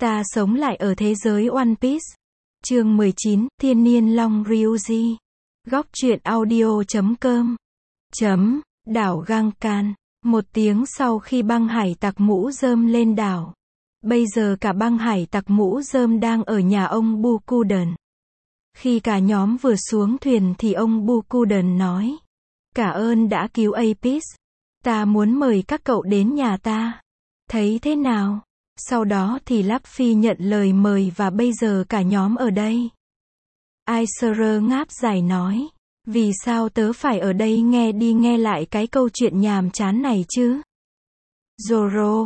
Ta sống lại ở thế giới One Piece. Chương 19, Thiên Niên Long Ryuji. Góc truyện audio.com. Đảo Gankan. Một tiếng sau khi băng hải tặc mũ rơm lên đảo. Bây giờ cả băng hải tặc mũ rơm đang ở nhà ông Bukuden. Khi cả nhóm vừa xuống thuyền thì ông Bukuden nói: "Cả ơn đã cứu Apis. Ta muốn mời các cậu đến nhà ta. Thấy thế nào?" Sau đó thì Luffy nhận lời mời và bây giờ cả nhóm ở đây. Aiser ngáp dài nói: "Vì sao tớ phải ở đây nghe đi nghe lại cái câu chuyện nhàm chán này chứ?" Zoro,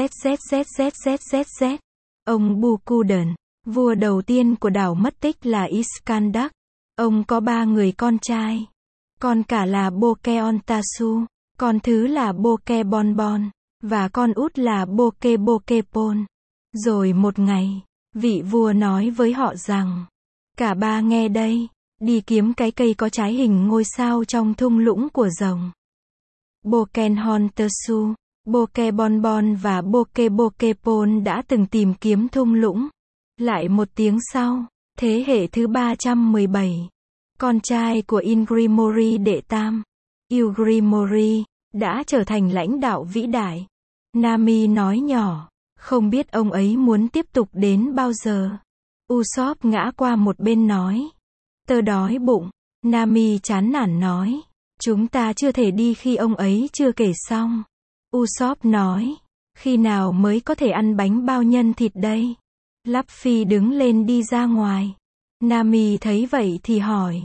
ZZZZZZZ. Ông Bukuden, vua đầu tiên của đảo mất tích là Iskandak. Ông có 3 người con trai. Con cả là Boke Ontasu, con thứ là Boke Bonbon, và con út là Boke Bokepon. Rồi một ngày, vị vua nói với họ rằng: "Cả ba nghe đây, đi kiếm cái cây có trái hình ngôi sao trong thung lũng của rồng." Boken Hontersu, Boke Bonbon và Boke Bokepon đã từng tìm kiếm thung lũng. Lại một tiếng sau, thế hệ thứ 317, con trai của Ingrimori đệ tam, Ugrimori, đã trở thành lãnh đạo vĩ đại. Nami nói nhỏ, không biết ông ấy muốn tiếp tục đến bao giờ. Usopp ngã qua một bên nói: "Tớ đói bụng." Nami chán nản nói: "Chúng ta chưa thể đi khi ông ấy chưa kể xong." Usopp nói: "Khi nào mới có thể ăn bánh bao nhân thịt đây?" Luffy đứng lên đi ra ngoài. Nami thấy vậy thì hỏi: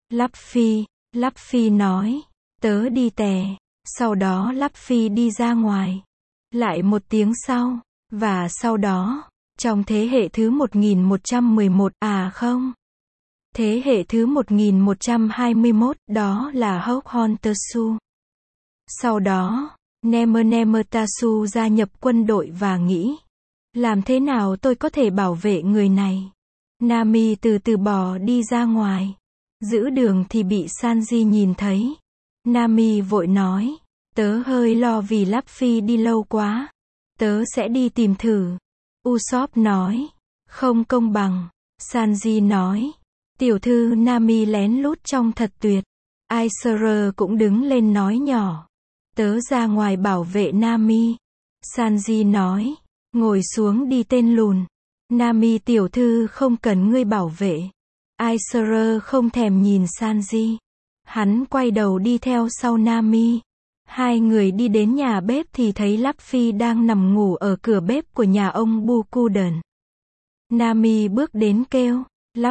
Luffy nói: "Tớ đi tè." Sau đó Luffy đi ra ngoài. Lại một tiếng sau, và sau đó, trong thế hệ thứ 1111, không. Thế hệ thứ 1121, đó là Hawk Hontersu. Sau đó, Nemertasu gia nhập quân đội và nghĩ: "Làm thế nào tôi có thể bảo vệ người này?" Nami từ từ bò đi ra ngoài. Giữ đường thì bị Sanji nhìn thấy. Nami vội nói: "Tớ hơi lo vì Luffy đi lâu quá. Tớ sẽ đi tìm thử." Usopp nói: "Không công bằng." Sanji nói: "Tiểu thư Nami lén lút trông thật tuyệt." Aiser cũng đứng lên nói nhỏ: "Tớ ra ngoài bảo vệ Nami." Sanji nói: "Ngồi xuống đi tên lùn. Nami tiểu thư không cần ngươi bảo vệ." Aiser không thèm nhìn Sanji. Hắn quay đầu đi theo sau Nami. Hai người đi đến nhà bếp thì thấy Luffy đang nằm ngủ ở cửa bếp của nhà ông Bukuden. Nami bước đến kêu: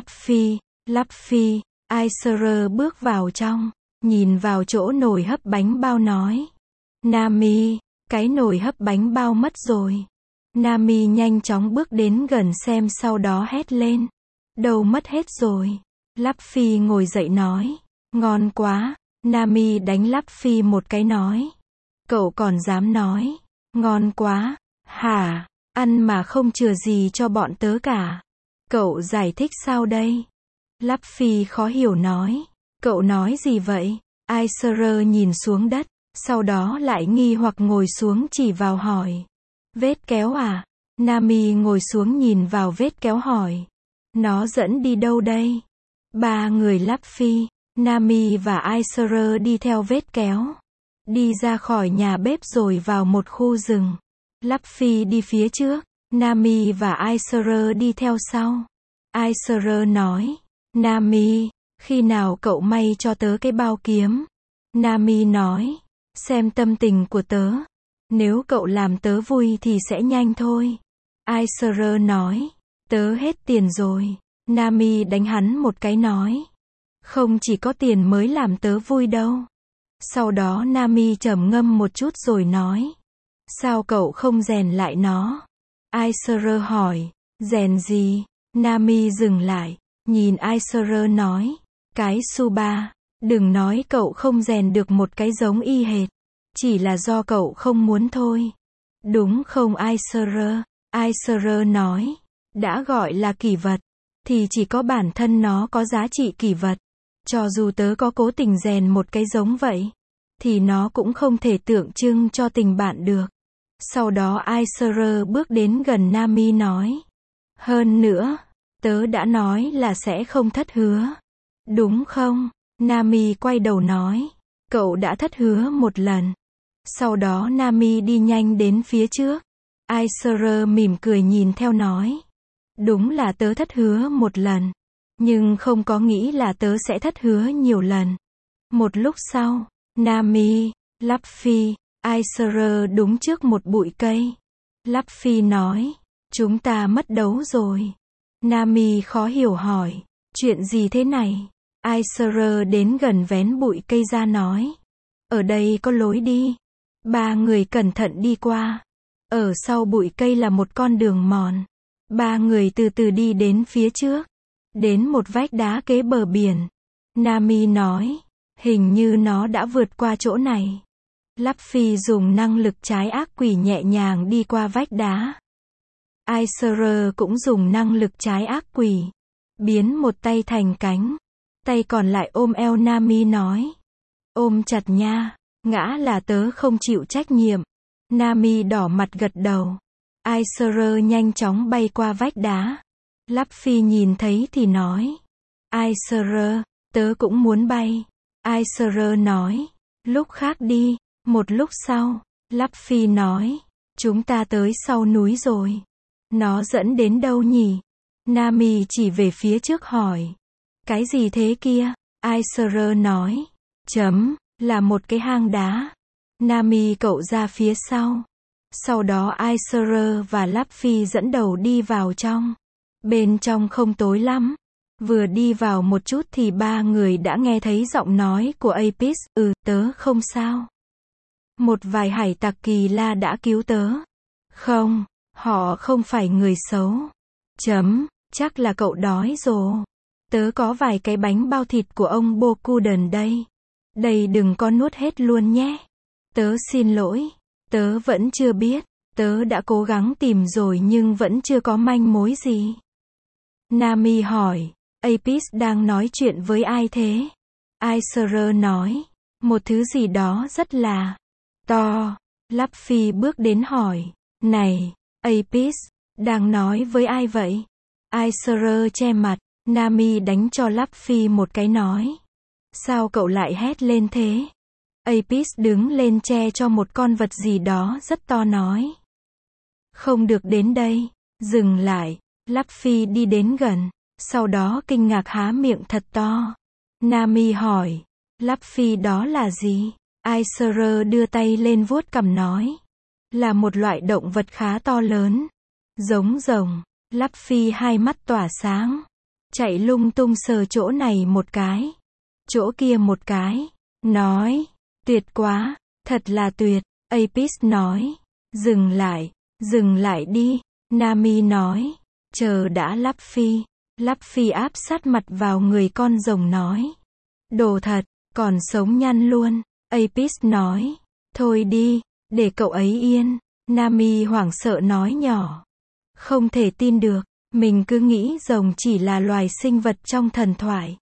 Luffy. Aiser bước vào trong, nhìn vào chỗ nồi hấp bánh bao nói: "Nami, cái nồi hấp bánh bao mất rồi." Nami nhanh chóng bước đến gần xem sau đó hét lên: "Đâu mất hết rồi?" Luffy ngồi dậy nói: "Ngon quá." Nami đánh Luffy một cái nói: "Cậu còn dám nói, ngon quá, hả? Ăn mà không chừa gì cho bọn tớ cả. Cậu giải thích sao đây?" Luffy khó hiểu nói: "Cậu nói gì vậy?" Aiser nhìn xuống đất, sau đó lại nghi hoặc ngồi xuống chỉ vào hỏi: "Vết kéo à?" Nami ngồi xuống nhìn vào vết kéo hỏi: "Nó dẫn đi đâu đây?" Ba người Luffy, Nami và Aiser đi theo vết kéo. Đi ra khỏi nhà bếp rồi vào một khu rừng. Luffy đi phía trước, Nami và Aiser đi theo sau. Aiser nói: "Nami, khi nào cậu may cho tớ cái bao kiếm?" Nami nói: "Xem tâm tình của tớ. Nếu cậu làm tớ vui thì sẽ nhanh thôi." Aiser nói: "Tớ hết tiền rồi." Nami đánh hắn một cái nói: "Không chỉ có tiền mới làm tớ vui đâu." Sau đó Nami trầm ngâm một chút rồi nói: "Sao cậu không rèn lại nó?" Aiser hỏi: "Rèn gì?" Nami dừng lại, nhìn Aiser nói: "Cái Suba. Đừng nói cậu không rèn được một cái giống y hệt. Chỉ là do cậu không muốn thôi. Đúng không Aiser?" Aiser nói: "Đã gọi là kỷ vật, thì chỉ có bản thân nó có giá trị kỷ vật. Cho dù tớ có cố tình rèn một cái giống vậy, thì nó cũng không thể tượng trưng cho tình bạn được. Sau đó Aisher bước đến gần Nami nói. Hơn nữa, tớ đã nói là sẽ không thất hứa. Đúng không? Nami quay đầu nói. Cậu đã thất hứa một lần. Sau đó Nami đi nhanh đến phía trước. Aisher mỉm cười nhìn theo nói. Đúng là tớ thất hứa một lần. Nhưng không có nghĩ là tớ sẽ thất hứa nhiều lần. Một lúc sau, Nami, Luffy, Aisher đúng trước một bụi cây. Luffy nói. Chúng ta mất đấu rồi. Nami khó hiểu hỏi. Chuyện gì thế này? Aisher đến gần vén bụi cây ra nói. Ở đây có lối đi. Ba người cẩn thận đi qua. Ở sau bụi cây là một con đường mòn. Ba người từ từ đi đến phía trước. Đến một vách đá kế bờ biển. Nami nói. Hình như nó đã vượt qua chỗ này. Luffy dùng năng lực trái ác quỷ nhẹ nhàng đi qua vách đá. Aisher cũng dùng năng lực trái ác quỷ. Biến một tay thành cánh. Tay còn lại ôm eo Nami nói. Ôm chặt nha. Ngã là tớ không chịu trách nhiệm. Nami đỏ mặt gật đầu. Aisher nhanh chóng bay qua vách đá. Luffy nhìn thấy thì nói. Aisher, tớ cũng muốn bay. Aisher nói. Lúc khác đi. Một lúc sau, Luffy nói. Chúng ta tới sau núi rồi. Nó dẫn đến đâu nhỉ? Nami chỉ về phía trước hỏi. Cái gì thế kia? Aisher nói. Là một cái hang đá. Nami cậu ra phía sau. Sau đó Aisher và Luffy dẫn đầu đi vào trong. Bên trong không tối lắm. Vừa đi vào một chút thì ba người đã nghe thấy giọng nói của Apis. Tớ không sao. Một vài hải tặc kỳ la đã cứu tớ. Không, họ không phải người xấu. Chắc là cậu đói rồi. Tớ có vài cái bánh bao thịt của ông Bokuden đây. Đây đừng có nuốt hết luôn nhé. Tớ xin lỗi. Tớ vẫn chưa biết. Tớ đã cố gắng tìm rồi nhưng vẫn chưa có manh mối gì. Nami hỏi. Apis đang nói chuyện với ai thế? Aisher nói. Một thứ gì đó rất là to. Luffy bước đến hỏi. Này, Apis, đang nói với ai vậy? Aisher che mặt. Nami đánh cho Luffy một cái nói. Sao cậu lại hét lên thế? Apis đứng lên che cho một con vật gì đó rất to nói. Không được đến đây. Dừng lại. Luffy đi đến gần. Sau đó kinh ngạc há miệng thật to. Nami hỏi. Luffy đó là gì? Aisher đưa tay lên vuốt cằm nói. Là một loại động vật khá to lớn. Giống rồng. Luffy hai mắt tỏa sáng. Chạy lung tung sờ chỗ này một cái. Chỗ kia một cái. Nói. Tuyệt quá. Thật là tuyệt. Apis nói. Dừng lại đi. Nami nói. Chờ đã Luffy. Luffy áp sát mặt vào người con rồng nói. Đồ thật, còn sống nhăn luôn. Apis nói. Thôi đi, để cậu ấy yên. Nami hoảng sợ nói nhỏ. Không thể tin được, mình cứ nghĩ rồng chỉ là loài sinh vật trong thần thoại.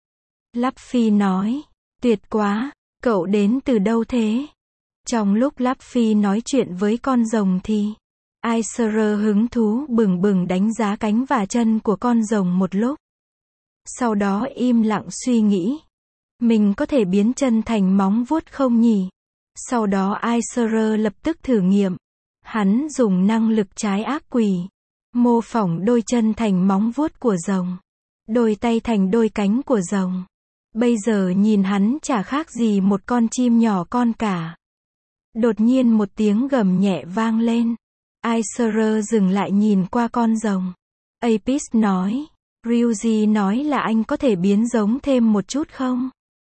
Luffy nói. Tuyệt quá, cậu đến từ đâu thế? Trong lúc Luffy nói chuyện với con rồng thì Aisher hứng thú bừng bừng đánh giá cánh và chân của con rồng một lúc. Sau đó im lặng suy nghĩ. Mình có thể biến chân thành móng vuốt không nhỉ? Sau đó Aisher lập tức thử nghiệm. Hắn dùng năng lực trái ác quỷ. Mô phỏng đôi chân thành móng vuốt của rồng. Đôi tay thành đôi cánh của rồng. Bây giờ nhìn hắn chả khác gì một con chim nhỏ con cả. Đột nhiên một tiếng gầm nhẹ vang lên. Aisher dừng lại nhìn qua con rồng. Apis nói. Ryuji nói là anh có thể biến giống thêm một chút không?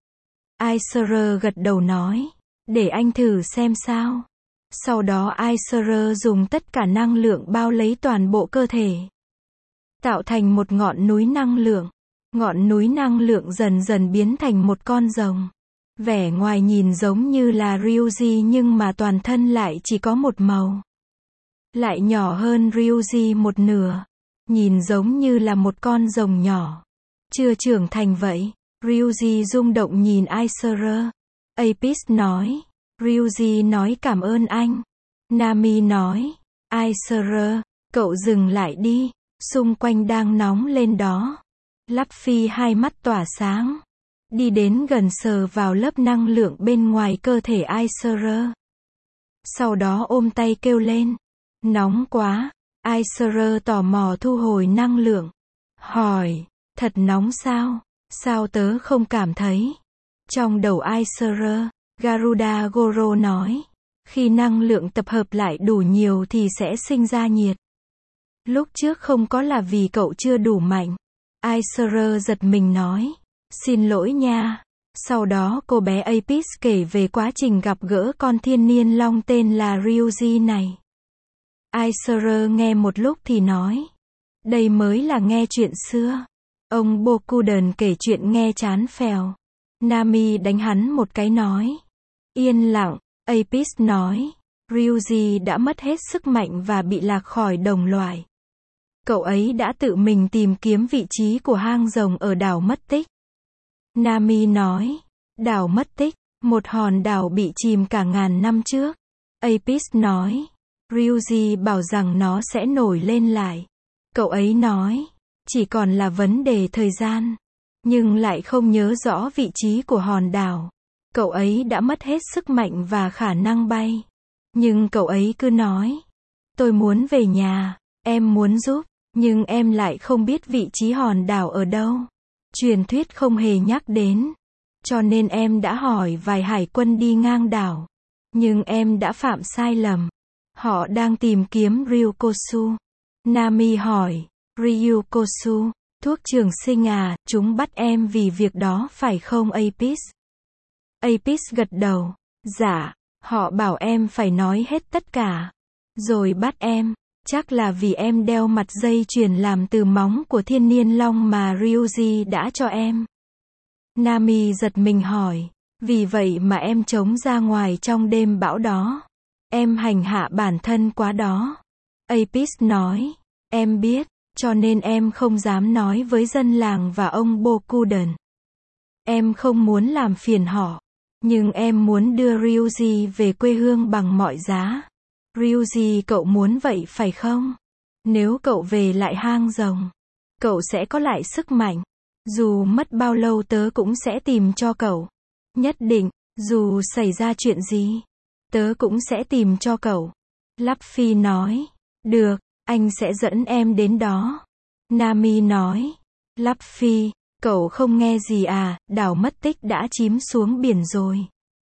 Aisher gật đầu nói. Để anh thử xem sao. Sau đó Aisher dùng tất cả năng lượng bao lấy toàn bộ cơ thể. Tạo thành một ngọn núi năng lượng. Ngọn núi năng lượng dần dần biến thành một con rồng. Vẻ ngoài nhìn giống như là Ryuji nhưng mà toàn thân lại chỉ có một màu. Lại nhỏ hơn Ryuji một nửa. Nhìn giống như là một con rồng nhỏ. Chưa trưởng thành vậy. Ryuji rung động nhìn Aisher. Apis nói. Ryuji nói cảm ơn anh. Nami nói. Aisara, cậu dừng lại đi. Xung quanh đang nóng lên đó. Luffy hai mắt tỏa sáng. Đi đến gần sờ vào lớp năng lượng bên ngoài cơ thể Aisara. Sau đó ôm tay kêu lên. Nóng quá. Aisara tò mò thu hồi năng lượng. Hỏi, thật nóng sao? Sao tớ không cảm thấy? Trong đầu Aisara, Garuda Goro nói. Khi năng lượng tập hợp lại đủ nhiều thì sẽ sinh ra nhiệt. Lúc trước không có là vì cậu chưa đủ mạnh. Aisara giật mình nói. Xin lỗi nha. Sau đó cô bé Apis kể về quá trình gặp gỡ con thiên niên long tên là Ryuji này. Aisara nghe một lúc thì nói. Đây mới là nghe chuyện xưa. Ông Bokuden kể chuyện nghe chán phèo. Nami đánh hắn một cái nói. Yên lặng. Apis nói. Ryuji đã mất hết sức mạnh và bị lạc khỏi đồng loại. Cậu ấy đã tự mình tìm kiếm vị trí của hang rồng ở đảo mất tích. Nami nói. Đảo mất tích, một hòn đảo bị chìm cả ngàn năm trước. Apis nói. Ryuji bảo rằng nó sẽ nổi lên lại. Cậu ấy nói. Chỉ còn là vấn đề thời gian. Nhưng lại không nhớ rõ vị trí của hòn đảo. Cậu ấy đã mất hết sức mạnh và khả năng bay. Nhưng cậu ấy cứ nói. Tôi muốn về nhà, em muốn giúp, nhưng em lại không biết vị trí hòn đảo ở đâu. Truyền thuyết không hề nhắc đến. Cho nên em đã hỏi vài hải quân đi ngang đảo. Nhưng em đã phạm sai lầm. Họ đang tìm kiếm Ryukosu. Nami hỏi. Ryukosu, thuốc trường sinh à, chúng bắt em vì việc đó phải không Apis? Apis gật đầu. Dạ, họ bảo em phải nói hết tất cả. Rồi bắt em. Chắc là vì em đeo mặt dây chuyền làm từ móng của thiên niên long mà Ryuji đã cho em. Nami giật mình hỏi. Vì vậy mà em trốn ra ngoài trong đêm bão đó. Em hành hạ bản thân quá đó. Apis nói. Em biết, cho nên em không dám nói với dân làng và ông Bokuden. Em không muốn làm phiền họ. Nhưng em muốn đưa Ryuji về quê hương bằng mọi giá. Ryuji, cậu muốn vậy phải không? Nếu cậu về lại hang rồng, cậu sẽ có lại sức mạnh. Dù mất bao lâu tớ cũng sẽ tìm cho cậu. Nhất định, dù xảy ra chuyện gì, tớ cũng sẽ tìm cho cậu. Luffy nói. Được, anh sẽ dẫn em đến đó. Nami nói. Luffy, cậu không nghe gì à, đảo mất tích đã chìm xuống biển rồi.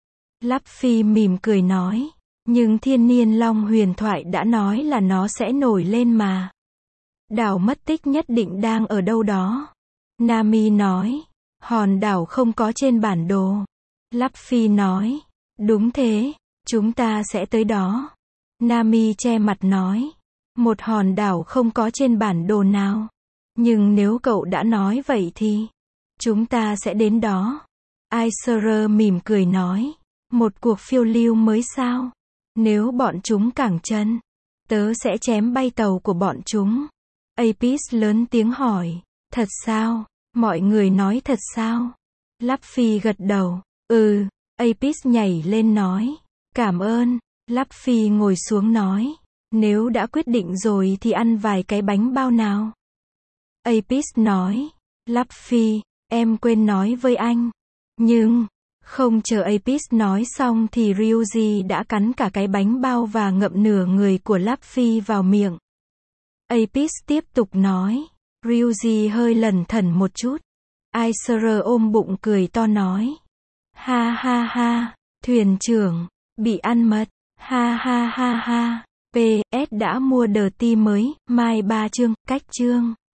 Luffy mỉm cười nói. Nhưng thiên niên long huyền thoại đã nói là nó sẽ nổi lên mà. Đảo mất tích nhất định đang ở đâu đó. Nami nói. Hòn đảo không có trên bản đồ. Luffy nói. Đúng thế, chúng ta sẽ tới đó. Nami che mặt nói. Một hòn đảo không có trên bản đồ nào. Nhưng nếu cậu đã nói vậy thì chúng ta sẽ đến đó. Aisara mỉm cười nói. Một cuộc phiêu lưu mới sao? Nếu bọn chúng cẳng chân, tớ sẽ chém bay tàu của bọn chúng. Apis lớn tiếng hỏi. Thật sao? Mọi người nói thật sao? Luffy gật đầu. Ừ. Apis nhảy lên nói. Cảm ơn. Luffy ngồi xuống nói. Nếu đã quyết định rồi thì ăn vài cái bánh bao nào? Apis nói. Luffy, em quên nói với anh. Nhưng, không chờ Apis nói xong thì Ryuji đã cắn cả cái bánh bao và ngậm nửa người của Luffy vào miệng. Apis tiếp tục nói. Ryuji hơi lẩn thẩn một chút. Aisara ôm bụng cười to nói. Ha ha ha, thuyền trưởng, bị ăn mật. Ha ha ha ha. PS đã mua đờ ti mới, mai 3 chương, cách chương.